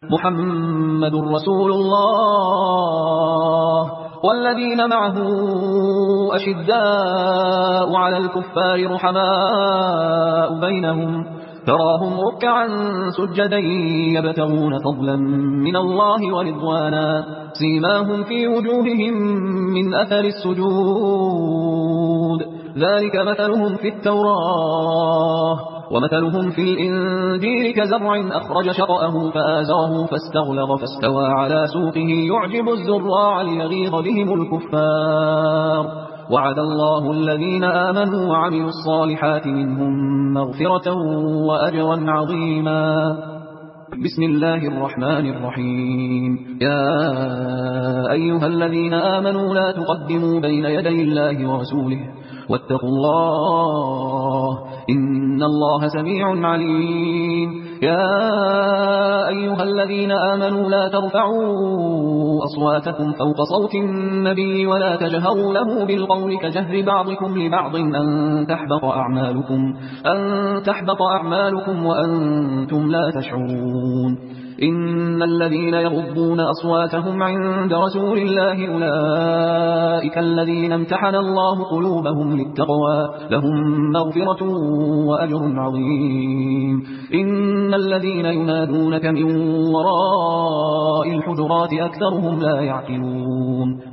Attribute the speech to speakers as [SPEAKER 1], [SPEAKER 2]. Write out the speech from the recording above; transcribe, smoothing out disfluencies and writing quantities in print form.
[SPEAKER 1] محمد رسول الله والذين معه أشداء على الكفار رحماء بينهم تراهم ركعا سجدا يبتغون فضلا من الله ورضوانا سيماهم في وجوههم من أثر السجود ذلك مثلهم في التوراة ومثلهم في الإنجيل كزرع أخرج شطأه فآزره فاستغلظ فاستوى على سوقه يعجب الزراع ليغيظ بهم الكفار وعد الله الذين آمنوا وعملوا الصالحات منهم مغفرة وأجرا عظيما. بسم الله الرحمن الرحيم. يا أيها الذين آمنوا لا تقدموا بين يدي الله ورسوله واتقوا الله إن الله سميع عليم. يا أيها الذين آمنوا لا ترفعوا أصواتكم فوق صوت النبي ولا تجهروا له بالقول كجهر بعضكم لبعض أن تحبط أعمالكم وأنتم لا تشعرون. إن الذين يغضون أصواتهم عند رسول الله أولئك الذين امتحن الله قلوبهم للتقوى لهم مغفرة وأجر عظيم. إن الذين ينادونك من وراء الحجرات أكثرهم لا يعقلون.